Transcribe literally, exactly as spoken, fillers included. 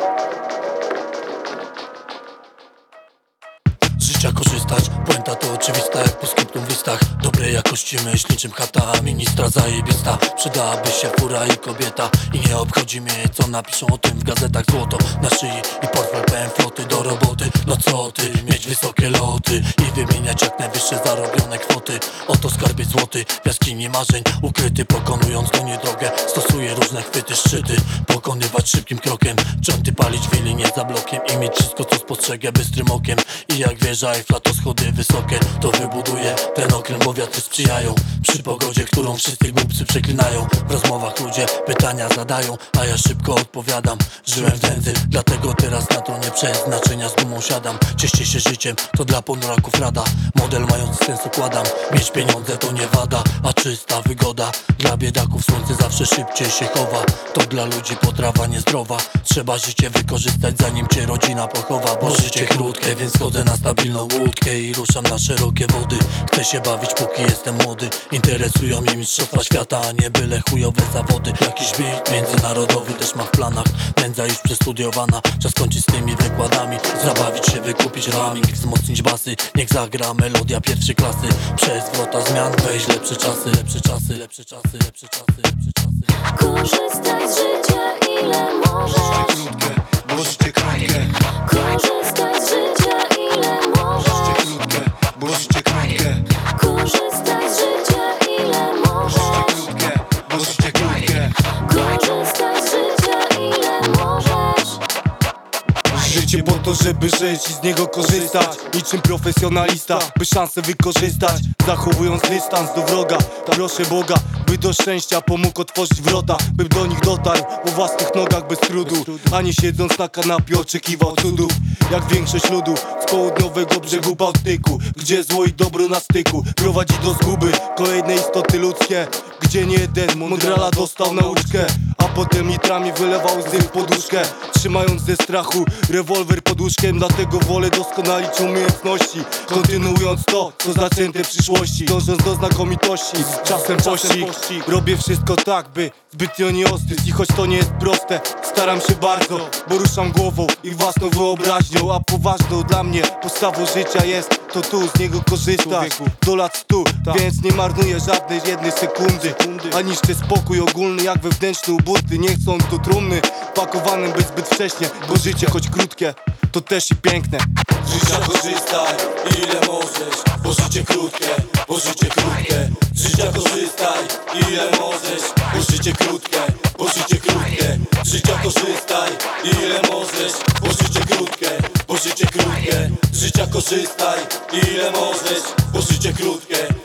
Życia korzystać, puenta to oczywista jak po skryptum w listach. Dobrej jakości myśl niczym chata ministra zajebista. Przydałaby się fura i kobieta i nie obchodzi mnie co napiszą o tym w gazetach. Złoto na szyi i portfel pełen floty do roboty. No co ty, mieć wysokie loty i wymieniać jak najwyższe zarobione kwoty. Oto skarbiec złoty w jaskini marzeń ukryty. Pokonując go nie drogę, stosuję różne chwyty, szczyty. Pokonywać szybkim krokiem, czanty palić w linie za blokiem i mieć wszystko co spostrzegę bystrym okiem. I jak wieża Eiffla to schody wysokie, to wybuduję ten okręt, bo wiatry sprzyjają przy pogodzie, którą wszyscy głupcy przeklinają. W rozmowach ludzie pytania zadają, a ja szybko odpowiadam. Żyłem w nędzy, dlatego teraz na tronie przeznaczenia z dumą siadam. Cieszcie się życiem, to dla ponuraków rada. Model mając sens układam. Mieć pieniądze to nie wada, a czysta wygoda. Dla biedaków słońce zawsze szybciej się chowa. To dla ludzi potrawa niezdrowa. Trzeba życie wykorzystać zanim cię rodzina pochowa. Bo życie krótkie, więc chodzę na stabilną łódkę i ruszam na szerokie wody. Chcę się bawić póki jestem młody. Interesują mnie mistrzostwa świata, a nie byle chujowe zawody. Jakiś beat międzynarodowy też mam w planach. Nędza już przestudiowana, czas kończyć z tymi wykładami. Zabawić się, wykupić raming, wzmocnić basy. Niech zagra melodia pierwszej klasy. Przez wrota zmian wejść lepsze czasy, lepsze czasy, lepsze czasy, lepsze czasy, lepsze czasy. Korzystaj z życia ile możesz. Krótkie, bo życie krótkie. Korzystaj z życia ile możesz. Krótkie, bo życie krótkie. Korzystaj z życia ile możesz. Krótkie, bo życie krótkie. Korzystaj z życia ile możesz. Życie po to, żeby żyć i z niego korzystać. Niczym profesjonalista, by szansę wykorzystać. Zachowując dystans do wroga. Proszę Boga, by do szczęścia pomógł otworzyć wrota. Bym do nich dotarł po własnych nogach bez trudu. A nie siedząc na kanapie oczekiwał cudów. Jak większość ludu z południowego brzegu Bałtyku, gdzie zło i dobro na styku prowadzi do zguby kolejne istoty ludzkie. Gdzie nie jeden mądrala dostał nauczkę, a potem litrami wylewał łzy w poduszkę. Trzymając ze strachu rewolwer pod łóżkiem. Dlatego wolę doskonalić umiejętności, kontynuując to, co zaczęte w przyszłości. Dążąc do znakomitości, z czasem pościg. Robię wszystko tak, by zbytnio nie ostryć. I choć to nie jest proste, staram się bardzo, bo ruszam głową i własną wyobraźnią. A poważną dla mnie postawą życia jest to tu z niego korzystać do lat stu, więc nie marnuję żadnej jednej sekundy. A niszczę spokój ogólny jak wewnętrzny ubuntu. Nie chcą tu trumny pakowanym być zbyt wcześnie, bo życie choć krótkie to też i piękne. Życia korzystaj ile możesz, bo życie krótkie, bo życie krótkie. Życia korzystaj ile możesz, bo życie krótkie, bo życie krótkie. Życia korzystaj ile możesz, bo życie krótkie, bo życie krótkie. Życia korzystaj ile możesz, bo życie krótkie,